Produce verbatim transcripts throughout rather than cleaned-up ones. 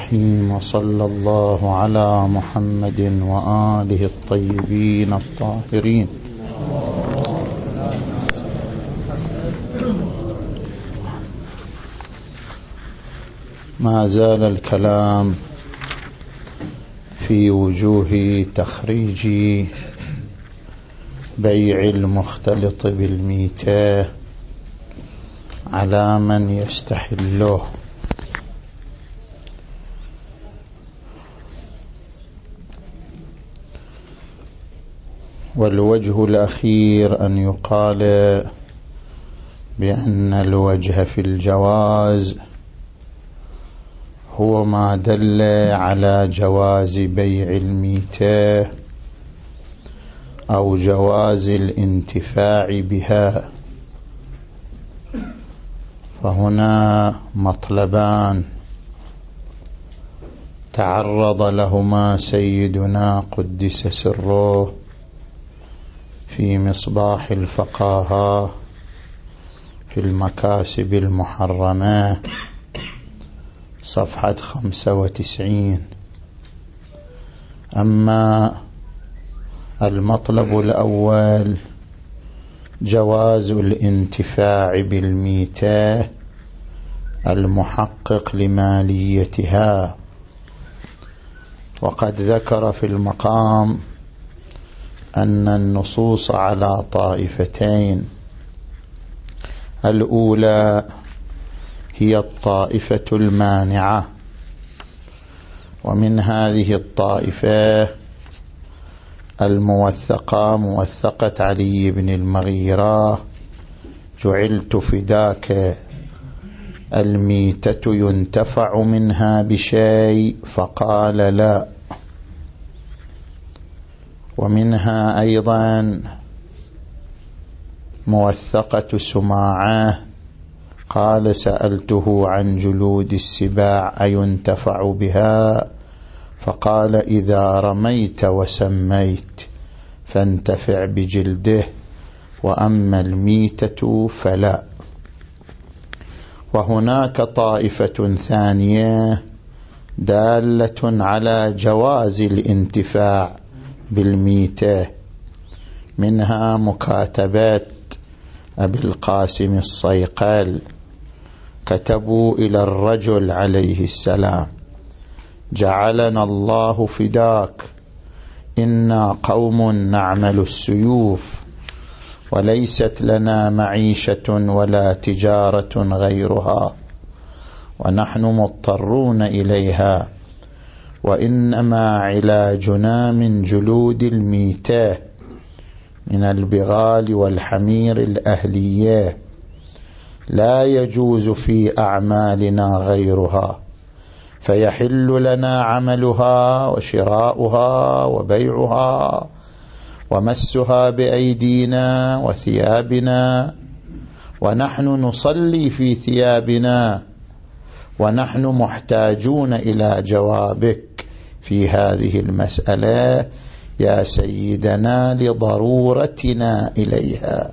الرحيم. وصلى الله على محمد وآله الطيبين الطاهرين. ما زال الكلام في وجوه تخريج بيع المختلط بالميتة على من يستحله. والوجه الأخير أن يقال بأن الوجه في الجواز هو ما دل على جواز بيع الميتة أو جواز الانتفاع بها. فهنا مطلبان تعرض لهما سيدنا قدس سره في مصباح الفقاهة في المكاسب المحرمة صفحة خمسة وتسعين. أما المطلب الأول جواز الانتفاع بالميتة المحقق لماليتها، وقد ذكر في المقام أن النصوص على طائفتين. الأولى هي الطائفة المانعة، ومن هذه الطائفة الموثقة موثقة علي بن المغيرة: جعلت فداك الميتة ينتفع منها بشيء؟ فقال لا. ومنها أيضا موثقة سماعة قال: سألته عن جلود السباع أينتفع بها؟ فقال: إذا رميت وسميت فانتفع بجلده، وأما الميتة فلا. وهناك طائفة ثانية دالة على جواز الانتفاع بالميتة، منها مكاتبات أبي القاسم الصيقل. كتبوا إلى الرجل عليه السلام: جعلنا الله فداك، إنا قوم نعمل السيوف، وليست لنا معيشة ولا تجارة غيرها، ونحن مضطرون إليها، وإنما علاجنا من جلود الميتة من البغال والحمير الأهلية، لا يجوز في أعمالنا غيرها، فيحل لنا عملها وشراؤها وبيعها ومسها بأيدينا وثيابنا، ونحن نصلي في ثيابنا، ونحن محتاجون إلى جوابك في هذه المسألة يا سيدنا لضرورتنا إليها.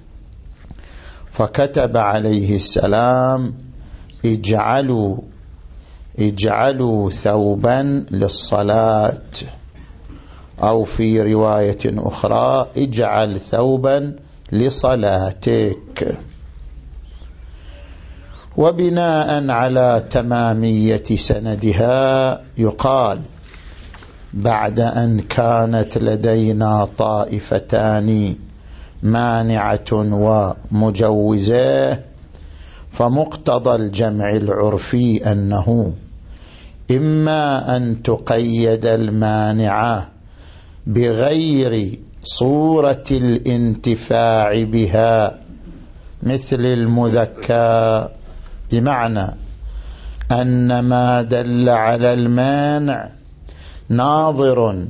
فكتب عليه السلام: اجعلوا اجعلوا ثوبا للصلاة، أو في رواية أخرى: اجعل ثوبا لصلاتك. وبناء على تمامية سندها يقال: بعد أن كانت لدينا طائفتان مانعة ومجوزة، فمقتضى الجمع العرفي أنه إما أن تقيد المانعة بغير صورة الانتفاع بها مثل المذكى، بمعنى أن ما دل على المانع ناظر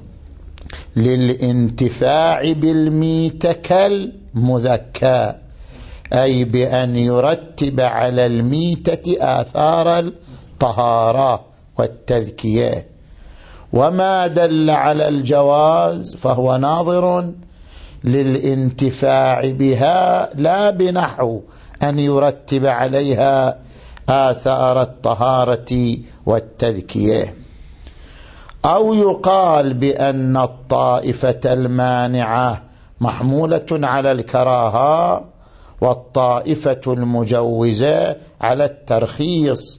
للانتفاع بالميتة كالمذكى، أي بأن يرتب على الميتة آثار الطهارة والتذكية. وما دل على الجواز فهو ناظر للانتفاع بها لا بنحو أن يرتب عليها آثار الطهارة والتذكية. أو يقال بأن الطائفة المانعة محمولة على الكراهة والطائفة المجوزة على الترخيص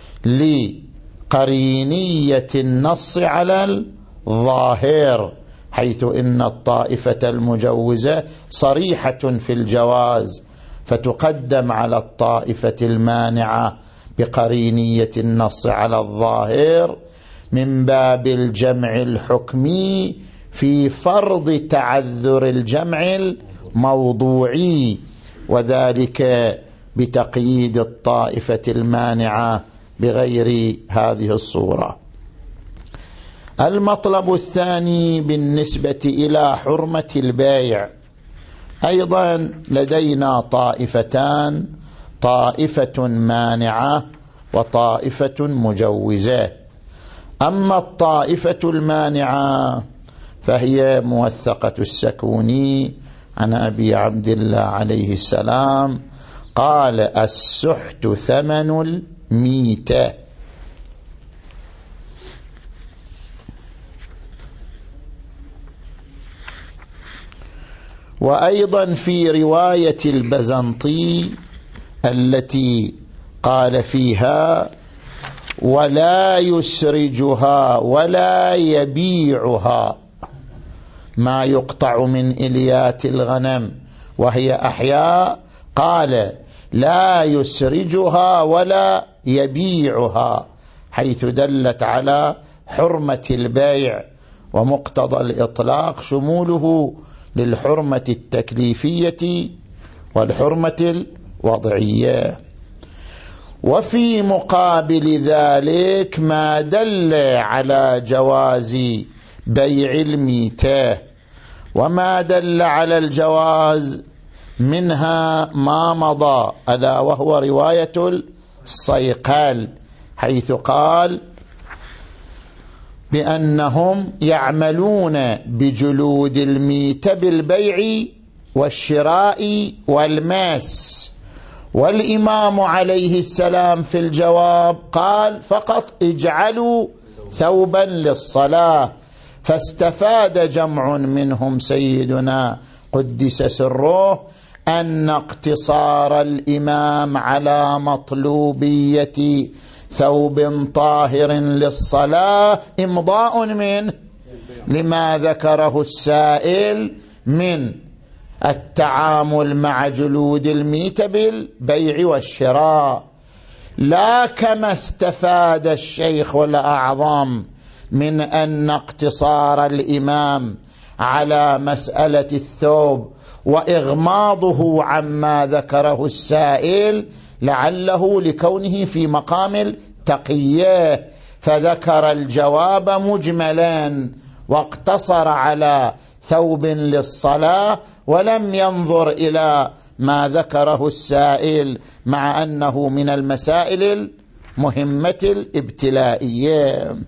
لقرينية النص على الظاهر، حيث إن الطائفة المجوزة صريحة في الجواز فتقدم على الطائفة المانعة بقرينية النص على الظاهر من باب الجمع الحكمي في فرض تعذر الجمع الموضوعي، وذلك بتقييد الطائفة المانعة بغير هذه الصورة. المطلب الثاني بالنسبة إلى حرمة البيع، أيضا لدينا طائفتان، طائفة مانعة وطائفة مجوزة. أما الطائفة المانعة فهي موثقة السكوني عن أبي عبد الله عليه السلام قال: السحت ثمن الميتة. وأيضا في رواية البزنطي التي قال فيها: ولا يسرجها ولا يبيعها، ما يقطع من إليات الغنم وهي أحياء، قال: لا يسرجها ولا يبيعها، حيث دلت على حرمة البيع، ومقتضى الإطلاق شموله للحرمة التكليفية والحرمة الوضعية. وفي مقابل ذلك ما دل على جواز بيع الميتة، وما دل على الجواز منها ما مضى، ألا وهو رواية الصيقال، حيث قال بأنهم يعملون بجلود الميتة بالبيع والشراء والماس، والإمام عليه السلام في الجواب قال: فقط اجعلوا ثوبا للصلاة. فاستفاد جمع منهم سيدنا قدس سره أن اقتصار الإمام على مطلوبية ثوب طاهر للصلاة إمضاء منه لما ذكره السائل من التعامل مع جلود الميتة بالبيع والشراء، لا كما استفاد الشيخ والأعظم من أن اقتصار الإمام على مسألة الثوب وإغماضه عما ذكره السائل لعله لكونه في مقام التقية، فذكر الجواب مجملا واقتصر على ثوب للصلاة ولم ينظر إلى ما ذكره السائل، مع أنه من المسائل المهمة الابتلائية.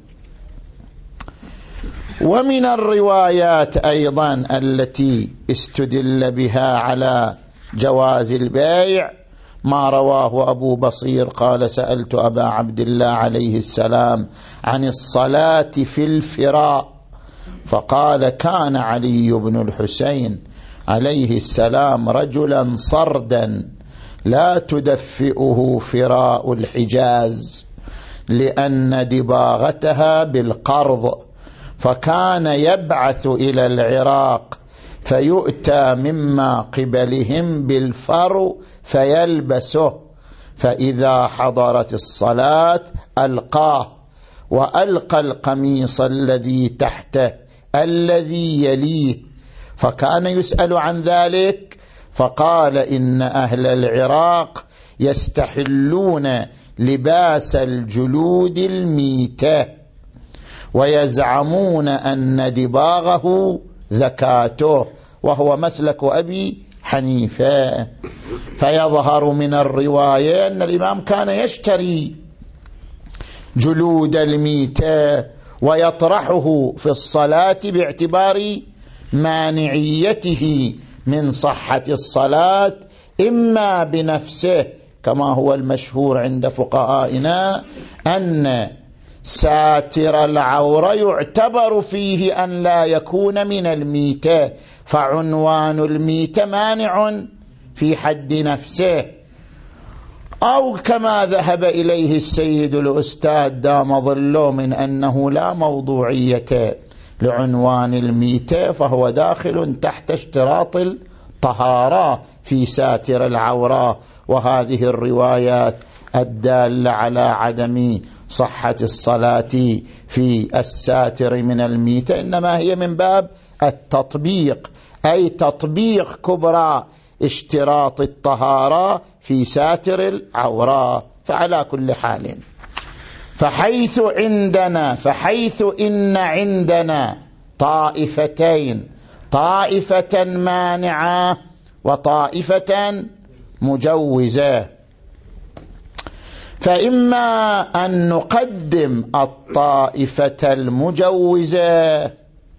ومن الروايات أيضا التي استدل بها على جواز البيع ما رواه أبو بصير قال: سألت أبا عبد الله عليه السلام عن الصلاة في الفراء، فقال: كان علي بن الحسين عليه السلام رجلا صردا لا تدفئه فراء الحجاز، لأن دباغتها بالقرض، فكان يبعث إلى العراق فيؤتى مما قبلهم بالفرو فيلبسه، فإذا حضرت الصلاة ألقاه، وألقى القميص الذي تحته الذي يليه، فكان يسأل عن ذلك فقال: إن أهل العراق يستحلون لباس الجلود الميتة ويزعمون أن دباغه زكاته، وهو مسلك أبي حنيفة. فيظهر من الرواية أن الإمام كان يشتري جلود الميتة ويطرحه في الصلاة باعتبار مانعيته من صحة الصلاة، إما بنفسه كما هو المشهور عند فقهائنا أن ساتر العورة يعتبر فيه أن لا يكون من الميتة، فعنوان الميتة مانع في حد نفسه. أو كما ذهب إليه السيد الأستاذ دام ظله من أنه لا موضوعية لعنوان الميتة، فهو داخل تحت اشتراط الطهارة في ساتر العورة. وهذه الروايات الدالة على عدم صحة الصلاة في الساتر من الميتة إنما هي من باب التطبيق، أي تطبيق كبرى اشتراط الطهارة في ساتر العورة. فعلى كل حال فحيث عندنا فحيث إن عندنا طائفتين، طائفة مانعة وطائفة مجوزة، فإما أن نقدم الطائفة المجوزة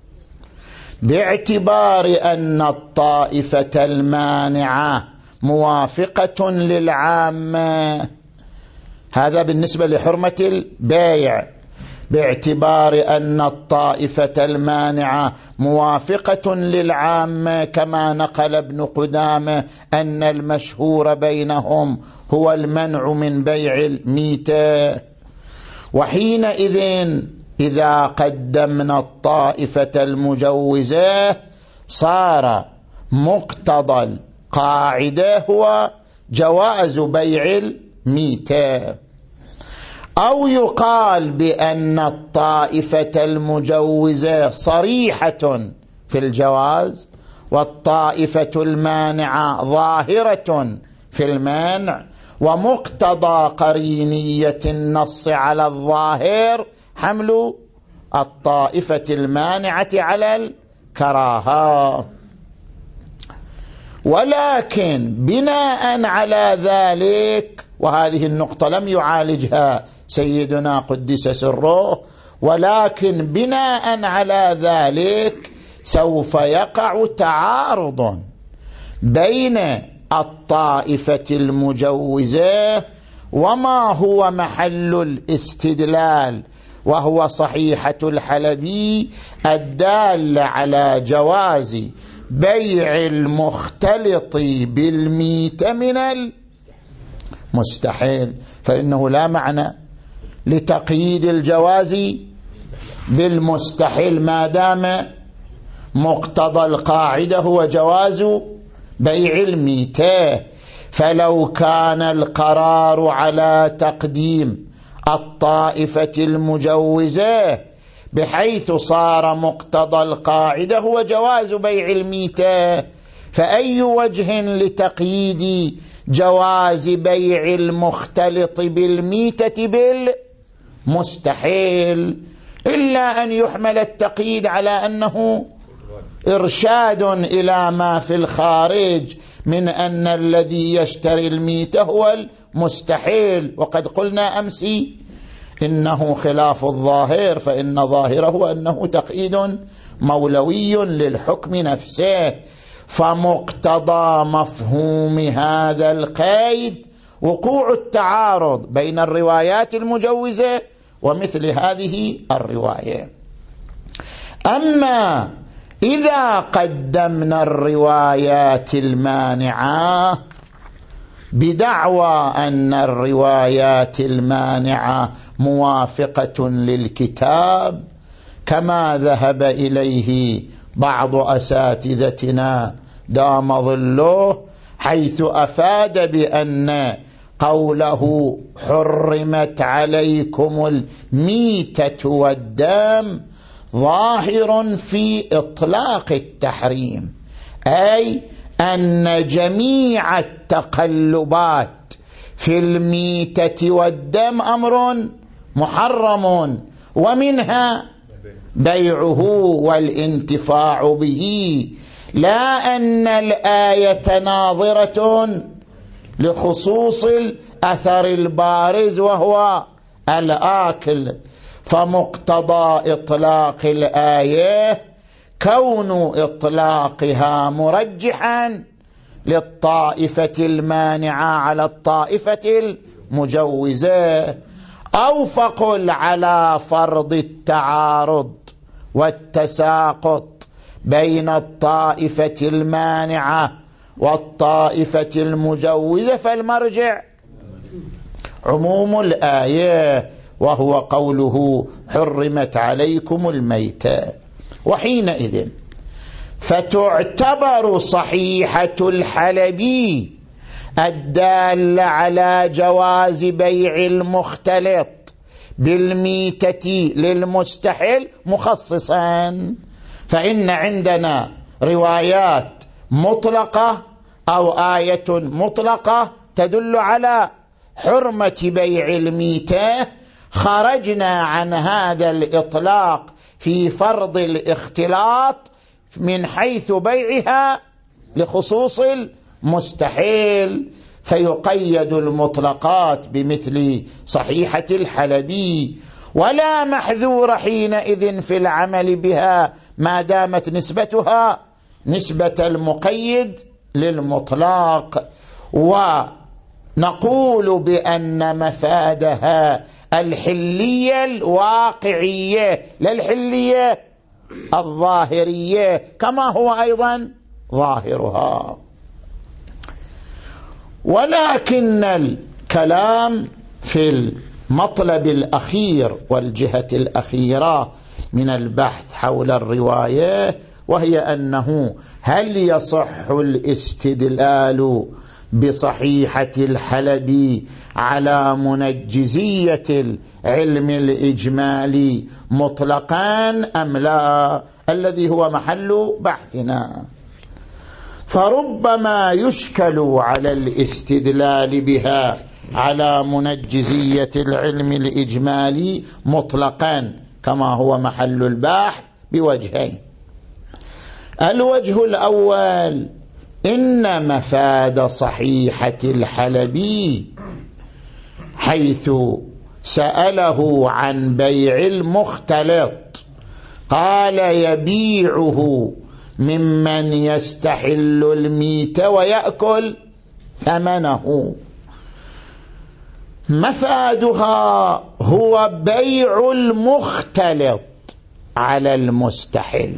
باعتبار أن الطائفة المانعة موافقة للعامة، هذا بالنسبة لحرمة البيع، باعتبار أن الطائفة المانعة موافقة للعامة كما نقل ابن قدامة أن المشهور بينهم هو المنع من بيع الميتة. وحينئذ إذا قدمنا الطائفة المجوزة صار مقتضى القاعدة هو جواز بيع الميتة. أو يقال بأن الطائفة المجوزة صريحة في الجواز والطائفة المانعة ظاهرة في المنع، ومقتضى قرينية النص على الظاهر حمل الطائفة المانعة على الكراهة. ولكن بناء على ذلك، وهذه النقطة لم يعالجها سيدنا قدس سره، ولكن بناء على ذلك سوف يقع تعارض بين الطائفة المجوزة وما هو محل الاستدلال، وهو صحيحة الحلبي الدال على جواز بيع المختلط بالميت من المستحيل، فإنه لا معنى لتقييد الجواز بالمستحيل ما دام مقتضى القاعدة هو جواز بيع الميتة. فلو كان القرار على تقديم الطائفة المجوزة بحيث صار مقتضى القاعدة هو جواز بيع الميتة، فأي وجه لتقييد جواز بيع المختلط بالميتة بالمستحيل، إلا أن يحمل التقييد على أنه إرشاد إلى ما في الخارج من أن الذي يشتري الميتة هو المستحيل. وقد قلنا أمس إنه خلاف الظاهر، فإن ظاهره أنه تقييد مولوي للحكم نفسه، فمقتضى مفهوم هذا القيد وقوع التعارض بين الروايات المجوزة ومثل هذه الرواية. أما إذا قدمنا الروايات المانعة بدعوى أن الروايات المانعة موافقة للكتاب كما ذهب إليه بعض أساتذتنا دام ظله، حيث أفاد بأن قوله حرمت عليكم الميتة والدم ظاهر في إطلاق التحريم، أي أن جميع التقلبات في الميتة والدم أمر محرم، ومنها بيعه والانتفاع به، لا أن الآية ناظرة لخصوص الأثر البارز وهو الآكل. فمقتضى إطلاق الآية كون إطلاقها مرجحا للطائفة المانعة على الطائفة المجوزة، أو فقل على فرض التعارض والتساقط بين الطائفة المانعة والطائفة المجوزة، فالمرجع عموم الآية وهو قوله حرمت عليكم الميتة. وحينئذ فتعتبر صحيحة الحلبي الدالة على جواز بيع المختلط بالميتة للمستحل مخصصا، فإن عندنا روايات مطلقة أو آية مطلقة تدل على حرمة بيع الميتة، خرجنا عن هذا الإطلاق في فرض الاختلاط من حيث بيعها لخصوص المستحيل، فيقيد المطلقات بمثل صحيحة الحلبي، ولا محذور حينئذ في العمل بها ما دامت نسبتها نسبة المقيد للمطلق. ونقول بأن مفادها الحلية الواقعية لا الحلية الظاهرية كما هو أيضا ظاهرها. ولكن الكلام في المطلب الأخير والجهة الأخيرة من البحث حول الرواية، وهي أنه هل يصح الاستدلال بصحيحة الحلبي على منجزية العلم الإجمالي مطلقا أم لا، الذي هو محل بحثنا. فربما يشكل على الاستدلال بها على منجزية العلم الإجمالي مطلقا كما هو محل البحث بوجهين. الوجه الأول إن مفاد صحيحة الحلبي حيث سأله عن بيع المختلط قال يبيعه ممن يستحل الميت ويأكل ثمنه، مفادها هو بيع المختلط على المستحل،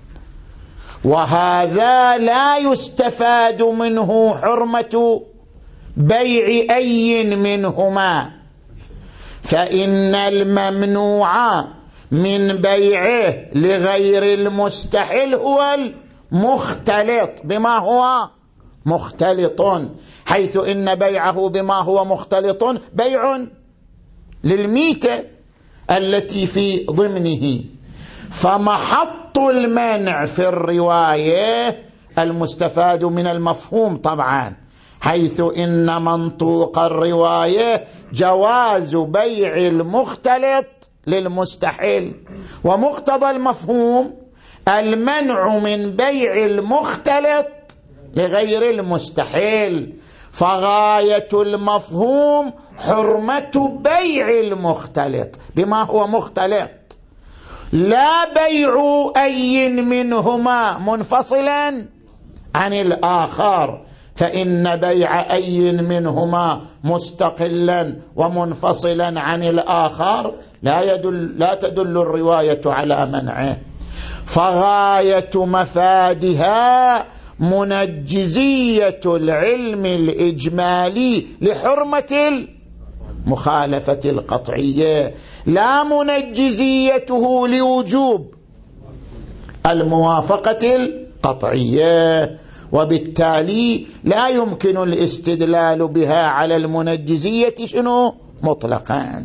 وهذا لا يستفاد منه حرمة بيع أي منهما، فإن الممنوع من بيعه لغير المستحل هو المختلط بما هو مختلط، حيث إن بيعه بما هو مختلط بيع للميتة التي في ضمنه. فمحط المنع في الرواية المستفاد من المفهوم طبعا، حيث إن منطوق الرواية جواز بيع المختلط للمستحيل، ومقتضى المفهوم المنع من بيع المختلط لغير المستحيل، فغاية المفهوم حرمة بيع المختلط بما هو مختلط، لا بيع أي منهما منفصلا عن الآخر، فإن بيع أي منهما مستقلا ومنفصلا عن الآخر لا يدل لا تدل الرواية على منعه. فغاية مفادها منجزية العلم الإجمالي لحرمة المخالفة القطعية، لا منجزيته لوجوب الموافقة القطعية، وبالتالي لا يمكن الاستدلال بها على المنجزية شنو مطلقا.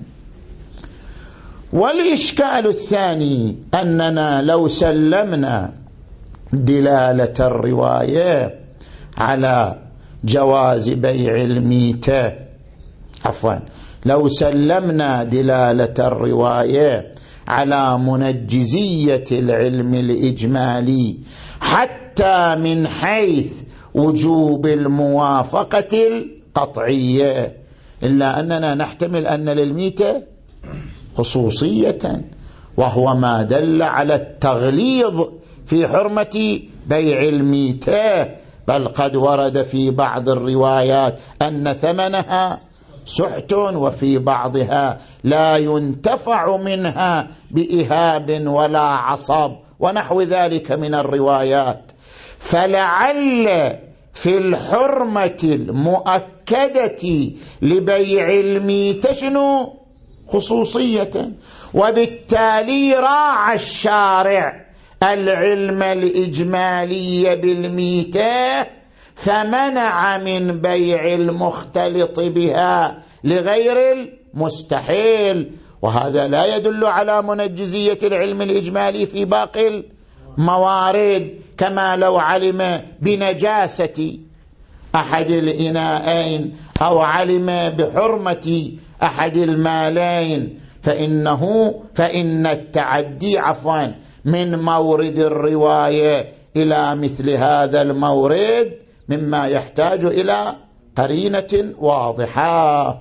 والإشكال الثاني أننا لو سلمنا دلالة الرواية على جواز بيع الميتة عفوا لو سلمنا دلالة الرواية على منجزية العلم الإجمالي حتى من حيث وجوب الموافقة القطعية، إلا أننا نحتمل أن للميتة خصوصية، وهو ما دل على التغليظ في حرمة بيع الميتة بل قد ورد في بعض الروايات أن ثمنها سحت، وفي بعضها لا ينتفع منها بإهاب ولا عصب ونحو ذلك من الروايات. فلعل في الحرمة المؤكدة لبيع الميتة شنو خصوصية، وبالتالي راعى الشارع العلم الإجمالي بالميتة فمنع من بيع المختلط بها لغير المستحيل، وهذا لا يدل على منجزية العلم الإجمالي في باقي الموارد، كما لو علم بنجاسة أحد الإناءين أو علم بحرمة أحد المالين، فإنه فإن التعدي عفوا من مورد الرواية إلى مثل هذا المورد مما يحتاج إلى قرينة واضحة.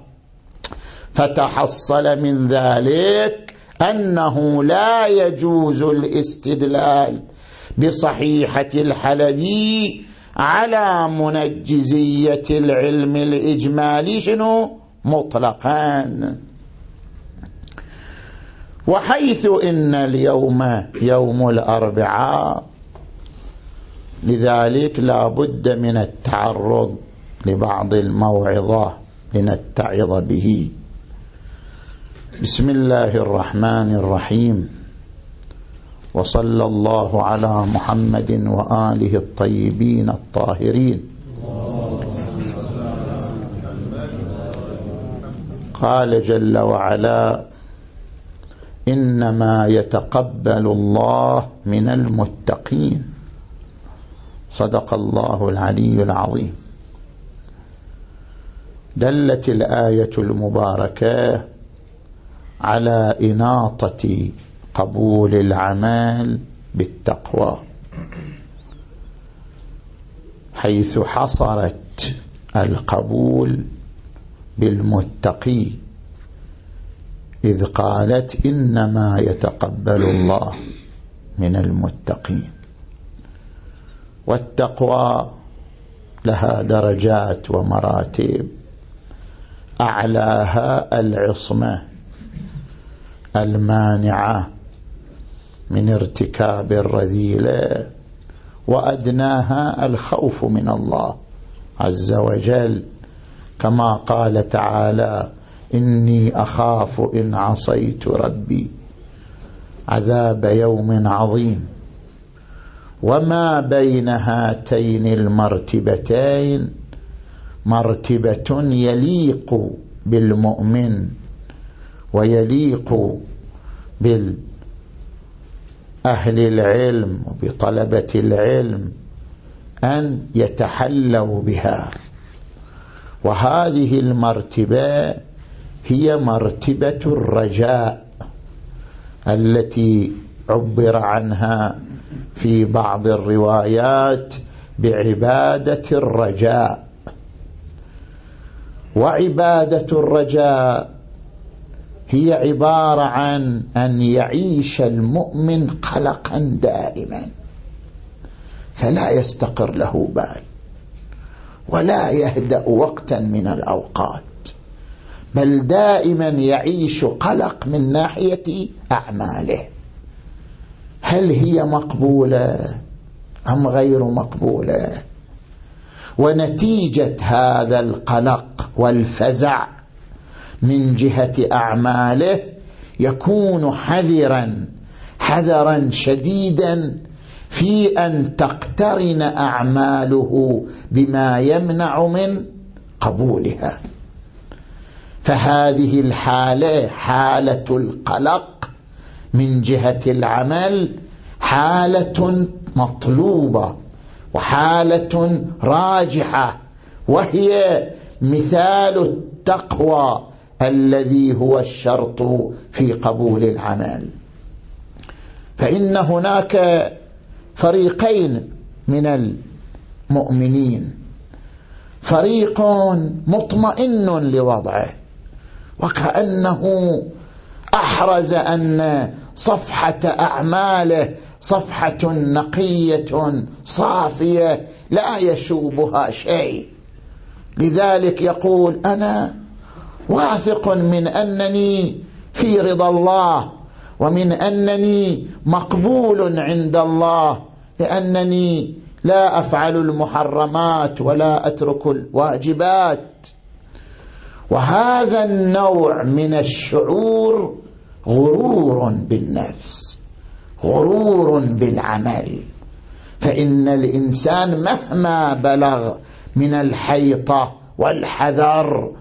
فتحصل من ذلك أنه لا يجوز الاستدلال بصحيحة الحلبي على منجزية العلم الإجمالي شنو مطلقا. وحيث إن اليوم يوم الأربعاء، لذلك لا بد من التعرض لبعض الموعظة لنتعظ به. بسم الله الرحمن الرحيم، وصلى الله على محمد وآله الطيبين الطاهرين. قال جل وعلا: إنما يتقبل الله من المتقين. صدق الله العلي العظيم. دلت الآية المباركة على إناطة قبول العمل بالتقوى، حيث حصرت القبول بالمتقي، إذ قالت: إنما يتقبل الله من المتقين. والتقوى لها درجات ومراتب، أعلاها العصمة المانعة من ارتكاب الرذيلة، وأدناها الخوف من الله عز وجل، كما قال تعالى: إني أخاف إن عصيت ربي عذاب يوم عظيم. وما بين هاتين المرتبتين مرتبة يليق بالمؤمن ويليق بالأهل العلم وبطلبة العلم أن يتحلوا بها، وهذه المرتبة هي مرتبة الرجاء التي عبر عنها في بعض الروايات بعبادة الرجاء. وعبادة الرجاء هي عبارة عن أن يعيش المؤمن قلقا دائما، فلا يستقر له بال ولا يهدأ وقتا من الأوقات، بل دائما يعيش قلق من ناحية أعماله، هل هي مقبولة أم غير مقبولة؟ ونتيجة هذا القلق والفزع من جهة أعماله يكون حذرا حذرا شديدا في أن تقترن أعماله بما يمنع من قبولها. فهذه الحالة، حالة القلق من جهة العمل، حالة مطلوبة وحالة راجحة، وهي مثال التقوى الذي هو الشرط في قبول العمل. فإن هناك فريقين من المؤمنين: فريق مطمئن لوضعه وكأنه أحرز أن صفحة أعماله صفحة نقية صافية لا يشوبها شيء. لذلك يقول أنا واثق من أنني في رضا الله، ومن أنني مقبول عند الله، لأنني لا أفعل المحرمات ولا أترك الواجبات. وهذا النوع من الشعور غرور بالنفس، غرور بالعمل. فإن الإنسان مهما بلغ من الحيطة والحذر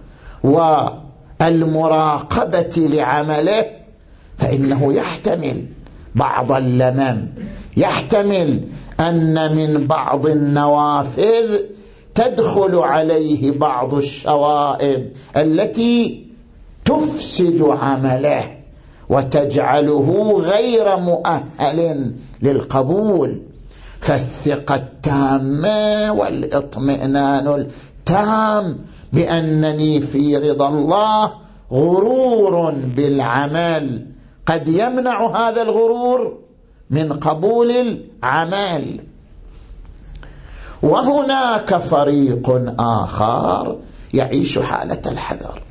والمراقبة لعمله فإنه يحتمل بعض اللمم، يحتمل أن من بعض النوافذ تدخل عليه بعض الشوائب التي تفسد عمله وتجعله غير مؤهل للقبول. فالثقة التامة والاطمئنان التام بأنني في رضا الله غرور بالعمل قد يمنع هذا الغرور من قبول العمل. وهناك فريق آخر يعيش حالة الحذر،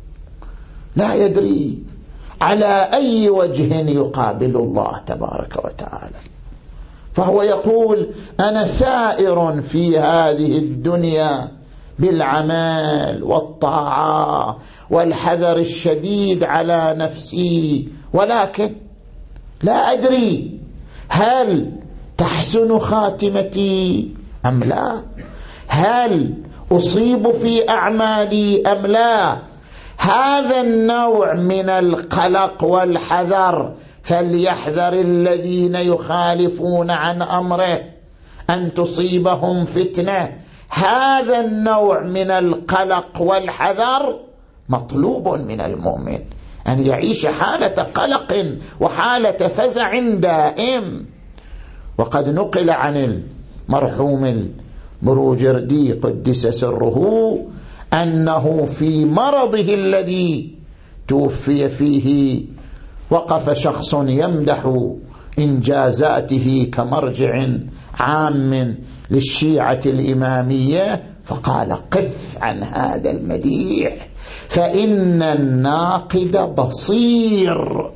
لا يدري على أي وجه يقابل الله تبارك وتعالى، فهو يقول أنا سائر في هذه الدنيا بالعمل والطاعة والحذر الشديد على نفسي، ولكن لا أدري هل تحسن خاتمتي أم لا، هل أصيب في أعمالي أم لا. هذا النوع من القلق والحذر فليحذر الذين يخالفون عن أمره أن تصيبهم فتنة. هذا النوع من القلق والحذر مطلوب من المؤمن، أن يعيش حالة قلق وحالة فزع دائم. وقد نقل عن المرحوم البروجردي قدس سره أنه في مرضه الذي توفي فيه وقف شخص يمدح إنجازاته كمرجع عام للشيعة الإمامية، فقال قف عن هذا المديح فإن الناقد بصير،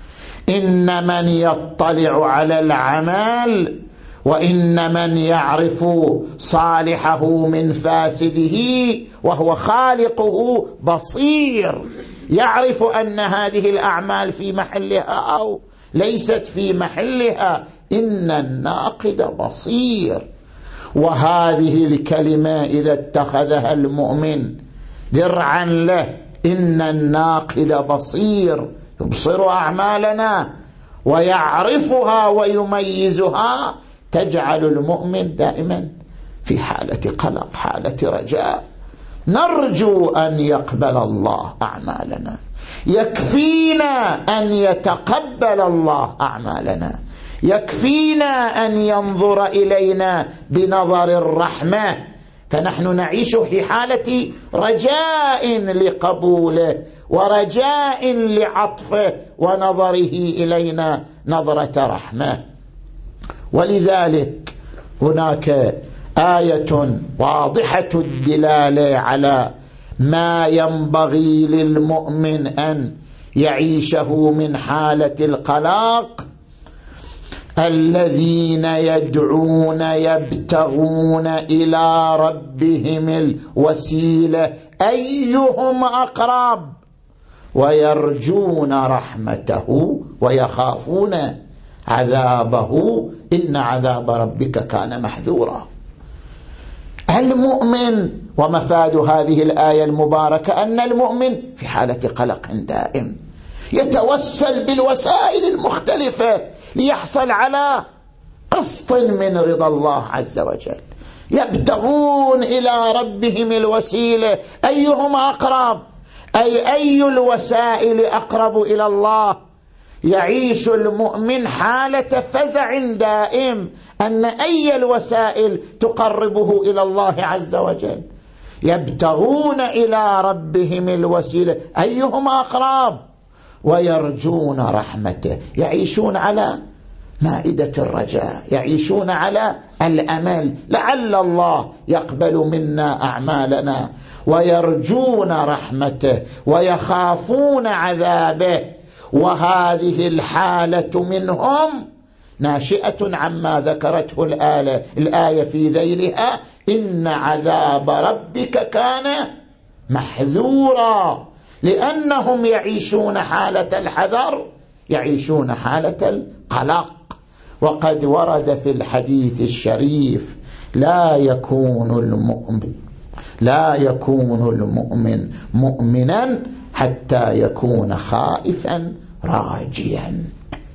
إن من يطلع على العمل وإن من يعرف صالحه من فاسده وهو خالقه بصير، يعرف أن هذه الأعمال في محلها أو ليست في محلها. إن الناقد بصير. وهذه الكلمة إذا اتخذها المؤمن درعا له، إن الناقد بصير يبصر أعمالنا ويعرفها ويميزها، تجعل المؤمن دائما في حالة قلق، حالة رجاء. نرجو أن يقبل الله أعمالنا، يكفينا أن يتقبل الله أعمالنا، يكفينا أن ينظر إلينا بنظر الرحمة، فنحن نعيش في حالة رجاء لقبوله ورجاء لعطفه ونظره إلينا نظرة رحمة. ولذلك هناك آية واضحة الدلالة على ما ينبغي للمؤمن أن يعيشه من حالة القلق: الذين يدعون يبتغون إلى ربهم الوسيلة أيهم أقرب ويرجون رحمته ويخافون عذابه إن عذاب ربك كان محذورا. المؤمن، ومفاد هذه الآية المباركة أن المؤمن في حالة قلق دائم، يتوسل بالوسائل المختلفة ليحصل على قسط من رضا الله عز وجل. يبتغون إلى ربهم الوسيلة أيهم أقرب، أي أي الوسائل أقرب إلى الله. يعيش المؤمن حالة فزع دائم أن أي الوسائل تقربه إلى الله عز وجل. يبتغون إلى ربهم الوسيلة أيهم أقرب، ويرجون رحمته، يعيشون على مائدة الرجاء، يعيشون على الأمل لعل الله يقبل منا أعمالنا، ويرجون رحمته ويخافون عذابه. وهذه الحالة منهم ناشئة عما ذكرته الآية, الآية في ذيلها: إن عذاب ربك كان محذورا. لأنهم يعيشون حالة الحذر، يعيشون حالة القلق. وقد ورد في الحديث الشريف: لا يكون المؤمن لا يكون المؤمن مؤمنا حتى يكون خائفا راجيا،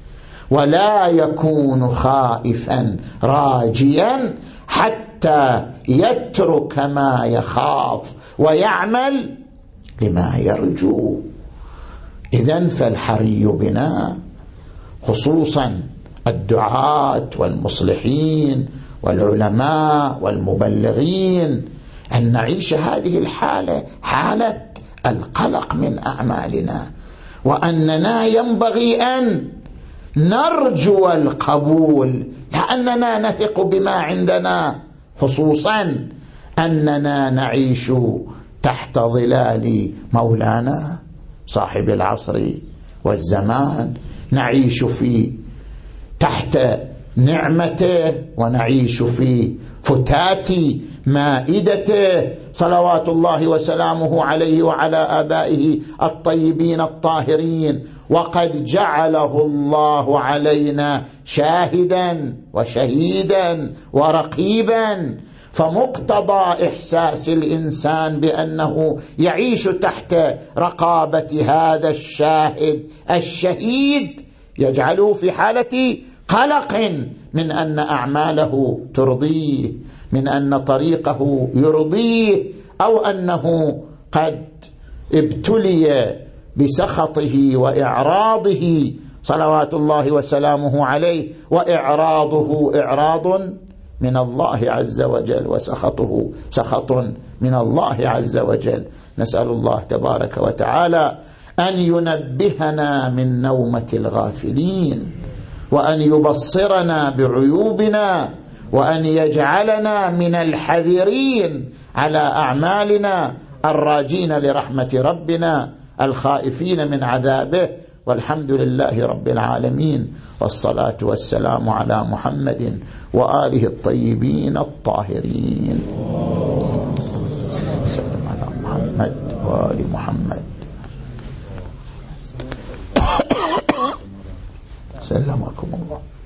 ولا يكون خائفا راجيا حتى يترك ما يخاف ويعمل لما يرجو. إذن فالحري بنا خصوصا الدعاة والمصلحين والعلماء والمبلغين أن نعيش هذه الحالة، حالة القلق من أعمالنا، وأننا ينبغي أن نرجو القبول لأننا نثق بما عندنا، خصوصا أننا نعيش تحت ظلال مولانا صاحب العصر والزمان، نعيش في تحت نعمته ونعيش في فتات مائدته صلوات الله وسلامه عليه وعلى آبائه الطيبين الطاهرين. وقد جعله الله علينا شاهدا وشهيدا ورقيبا، فمقتضى إحساس الإنسان بأنه يعيش تحت رقابة هذا الشاهد الشهيد يجعله في حالة قلق من أن أعماله ترضيه، من أن طريقه يرضيه، أو أنه قد ابتلي بسخطه وإعراضه صلوات الله وسلامه عليه، وإعراضه إعراض من الله عز وجل، وسخطه سخط من الله عز وجل. نسأل الله تبارك وتعالى أن ينبهنا من نومة الغافلين، وأن يبصرنا بعيوبنا، وأن يجعلنا من الحذرين على أعمالنا، الراجين لرحمة ربنا، الخائفين من عذابه. والحمد لله رب العالمين، والصلاة والسلام على محمد وآله الطيبين الطاهرين. سلام على محمد وآل محمد. سلمكم الله.